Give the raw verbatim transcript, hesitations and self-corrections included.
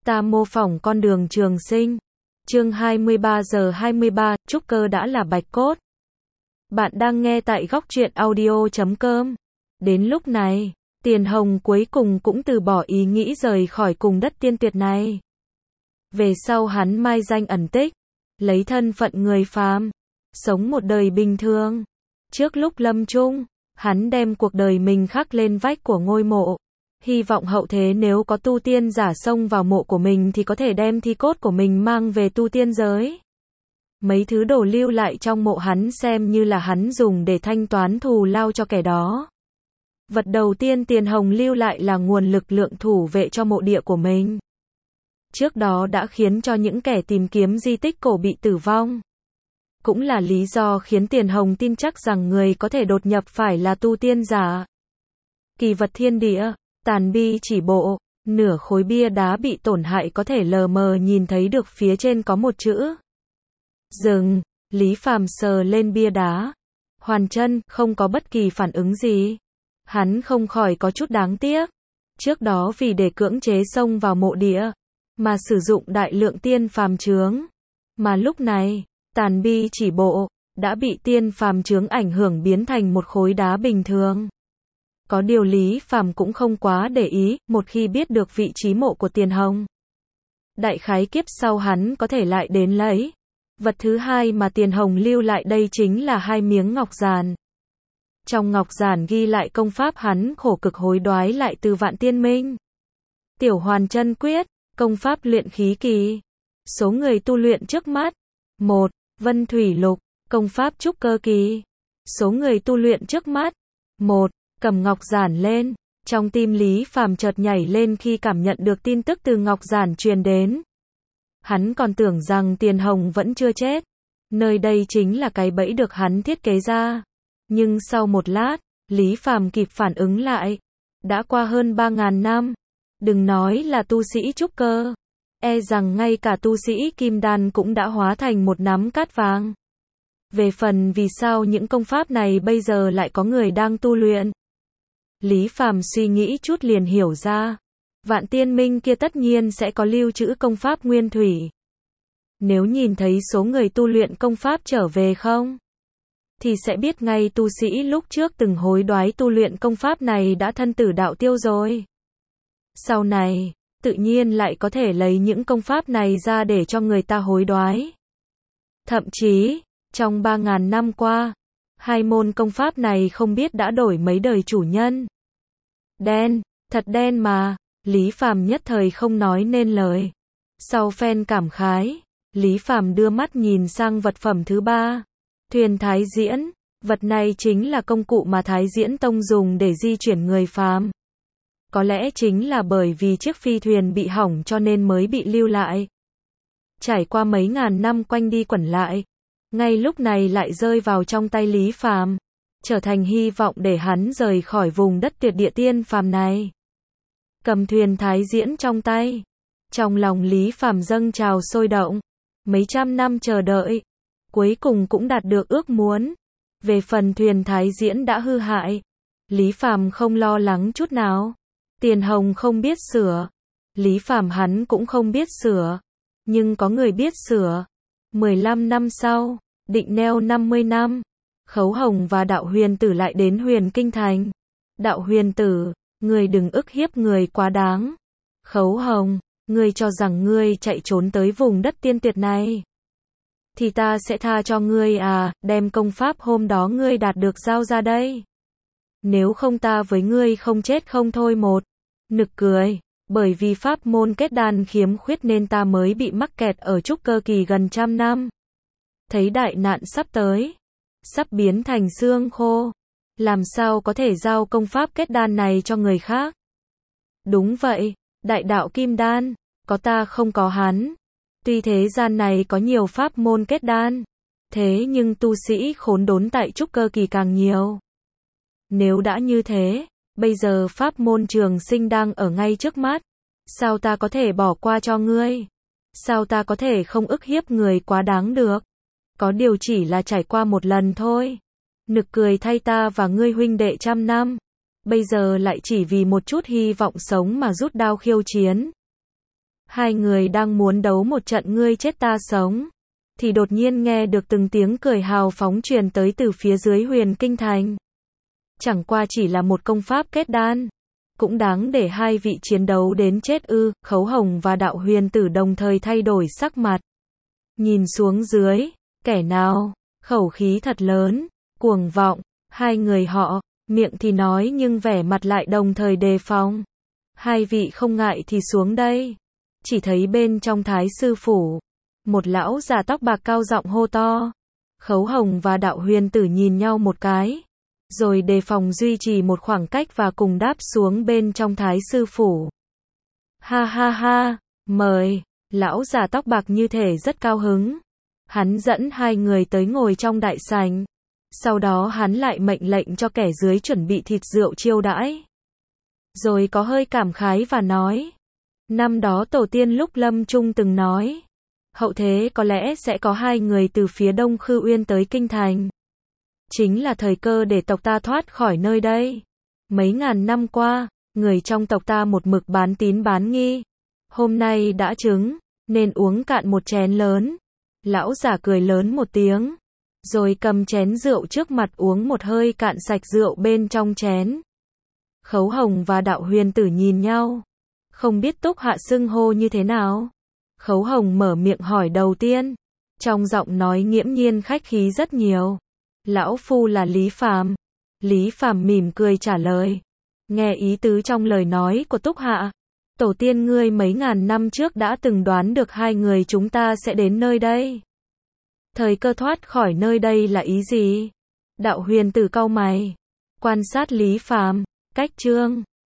Ta mô phỏng con đường trường sinh. Chương hai mươi ba giờ hai mươi ba, trúc cơ đã là bạch cốt. Bạn đang nghe tại góc truyện audio chấm com. Đến lúc này, Tiền Hồng cuối cùng cũng từ bỏ ý nghĩ rời khỏi cùng đất tiên tuyệt này. Về sau hắn mai danh ẩn tích, lấy thân phận người phàm, sống một đời bình thường. Trước lúc lâm chung, hắn đem cuộc đời mình khắc lên vách của ngôi mộ. Hy vọng hậu thế nếu có tu tiên giả xông vào mộ của mình thì có thể đem thi cốt của mình mang về tu tiên giới. Mấy thứ đồ lưu lại trong mộ hắn xem như là hắn dùng để thanh toán thù lao cho kẻ đó. Vật đầu tiên Tiền Hồng lưu lại là nguồn lực lượng thủ vệ cho mộ địa của mình. Trước đó đã khiến cho những kẻ tìm kiếm di tích cổ bị tử vong. Cũng là lý do khiến Tiền Hồng tin chắc rằng người có thể đột nhập phải là tu tiên giả. Kỳ vật thiên địa, tàn bi chỉ bộ, nửa khối bia đá bị tổn hại có thể lờ mờ nhìn thấy được phía trên có một chữ. Dừng, Lý Phàm sờ lên bia đá. Hoàn chân, không có bất kỳ phản ứng gì. Hắn không khỏi có chút đáng tiếc. Trước đó vì để cưỡng chế xông vào mộ địa, mà sử dụng đại lượng tiên phàm chướng. Mà lúc này, tàn bi chỉ bộ, đã bị tiên phàm chướng ảnh hưởng biến thành một khối đá bình thường. Có điều Lý Phàm cũng không quá để ý, một khi biết được vị trí mộ của Tiền Hồng. Đại khái kiếp sau hắn có thể lại đến lấy. Vật thứ hai mà Tiền Hồng lưu lại đây chính là hai miếng ngọc giản. Trong ngọc giản ghi lại công pháp hắn khổ cực hối đoái lại từ Vạn Tiên Minh. Tiểu Hoàn Chân Quyết, công pháp luyện khí kỳ. Số người tu luyện trước mắt. một. Vân Thủy Lục, công pháp trúc cơ kỳ. Số người tu luyện trước mắt. một. Cầm ngọc giản lên, trong tim Lý Phàm chợt nhảy lên khi cảm nhận được tin tức từ ngọc giản truyền đến. Hắn còn tưởng rằng Tiền Hồng vẫn chưa chết. Nơi đây chính là cái bẫy được hắn thiết kế ra. Nhưng sau một lát, Lý Phàm kịp phản ứng lại. Đã qua hơn ba ngàn năm. Đừng nói là tu sĩ trúc cơ. E rằng ngay cả tu sĩ kim đan cũng đã hóa thành một nắm cát vàng. Về phần vì sao những công pháp này bây giờ lại có người đang tu luyện. Lý Phàm suy nghĩ chút liền hiểu ra. Vạn Tiên Minh kia tất nhiên sẽ có lưu trữ công pháp nguyên thủy. Nếu nhìn thấy số người tu luyện công pháp trở về không, thì sẽ biết ngay tu sĩ lúc trước từng hối đoái tu luyện công pháp này đã thân tử đạo tiêu rồi. Sau này, tự nhiên lại có thể lấy những công pháp này ra để cho người ta hối đoái. Thậm chí, trong ba ngàn năm qua, hai môn công pháp này không biết đã đổi mấy đời chủ nhân. Đen, thật đen mà, Lý Phàm nhất thời không nói nên lời. Sau phen cảm khái, Lý Phàm đưa mắt nhìn sang vật phẩm thứ ba. Thuyền Thái Diễn, vật này chính là công cụ mà Thái Diễn Tông dùng để di chuyển người phàm. Có lẽ chính là bởi vì chiếc phi thuyền bị hỏng cho nên mới bị lưu lại. Trải qua mấy ngàn năm quanh đi quẩn lại, ngay lúc này lại rơi vào trong tay Lý Phàm, trở thành hy vọng để hắn rời khỏi vùng đất tuyệt địa tiên phàm này. Cầm thuyền Thái Diễn trong tay, trong lòng Lý Phàm dâng trào sôi động. Mấy trăm năm chờ đợi, cuối cùng cũng đạt được ước muốn. Về phần thuyền Thái Diễn đã hư hại, Lý Phàm không lo lắng chút nào. Tiền Hồng không biết sửa, Lý Phàm hắn cũng không biết sửa, nhưng có người biết sửa. mười lăm năm sau, định neo năm mươi năm, Khấu Hồng và Đạo Huyền Tử lại đến Huyền Kinh Thành. Đạo Huyền Tử, ngươi đừng ức hiếp người quá đáng. Khấu Hồng, ngươi cho rằng ngươi chạy trốn tới vùng đất tiên tuyệt này thì ta sẽ tha cho ngươi à, đem công pháp hôm đó ngươi đạt được giao ra đây. Nếu không ta với ngươi không chết không thôi một. Nực cười, bởi vì pháp môn kết đan khiếm khuyết nên ta mới bị mắc kẹt ở trúc cơ kỳ gần trăm năm. Thấy đại nạn sắp tới, sắp biến thành xương khô, làm sao có thể giao công pháp kết đan này cho người khác. Đúng vậy, đại đạo kim đan, có ta không có hắn. Tuy thế gian này có nhiều pháp môn kết đan, thế nhưng tu sĩ khốn đốn tại trúc cơ kỳ càng nhiều. Nếu đã như thế, bây giờ pháp môn trường sinh đang ở ngay trước mắt. Sao ta có thể bỏ qua cho ngươi? Sao ta có thể không ức hiếp người quá đáng được? Có điều chỉ là trải qua một lần thôi. Nực cười thay ta và ngươi huynh đệ trăm năm. Bây giờ lại chỉ vì một chút hy vọng sống mà rút đao khiêu chiến. Hai người đang muốn đấu một trận ngươi chết ta sống, thì đột nhiên nghe được từng tiếng cười hào phóng truyền tới từ phía dưới Huyền Kinh Thành. Chẳng qua chỉ là một công pháp kết đan, cũng đáng để hai vị chiến đấu đến chết ư? Khấu Hồng và Đạo Huyền Tử đồng thời thay đổi sắc mặt. Nhìn xuống dưới, kẻ nào, khẩu khí thật lớn, cuồng vọng, hai người họ, miệng thì nói nhưng vẻ mặt lại đồng thời đề phòng. Hai vị không ngại thì xuống đây. Chỉ thấy bên trong Thái sư phủ, một lão già tóc bạc cao giọng hô to. Khấu Hồng và Đạo Huyền Tử nhìn nhau một cái, rồi đề phòng duy trì một khoảng cách và cùng đáp xuống bên trong Thái sư phủ. Ha ha ha, mời. Lão già tóc bạc như thể rất cao hứng. Hắn dẫn hai người tới ngồi trong đại sảnh. Sau đó hắn lại mệnh lệnh cho kẻ dưới chuẩn bị thịt rượu chiêu đãi. Rồi có hơi cảm khái và nói. Năm đó tổ tiên lúc lâm chung từng nói. Hậu thế có lẽ sẽ có hai người từ phía đông Khư Uyên tới Kinh Thành. Chính là thời cơ để tộc ta thoát khỏi nơi đây. Mấy ngàn năm qua, người trong tộc ta một mực bán tín bán nghi. Hôm nay đã chứng, nên uống cạn một chén lớn. Lão giả cười lớn một tiếng, rồi cầm chén rượu trước mặt uống một hơi cạn sạch rượu bên trong chén. Khấu Hồng và Đạo Huyền Tử nhìn nhau, không biết Túc Hạ xưng hô như thế nào. Khấu Hồng mở miệng hỏi đầu tiên, trong giọng nói nghiễm nhiên khách khí rất nhiều. Lão phu là Lý Phàm. Lý Phàm mỉm cười trả lời. Nghe ý tứ trong lời nói của Túc Hạ, tổ tiên ngươi mấy ngàn năm trước đã từng đoán được hai người chúng ta sẽ đến nơi đây. Thời cơ thoát khỏi nơi đây là ý gì? Đạo Huyền Tử cau mày, quan sát Lý Phàm, cách chương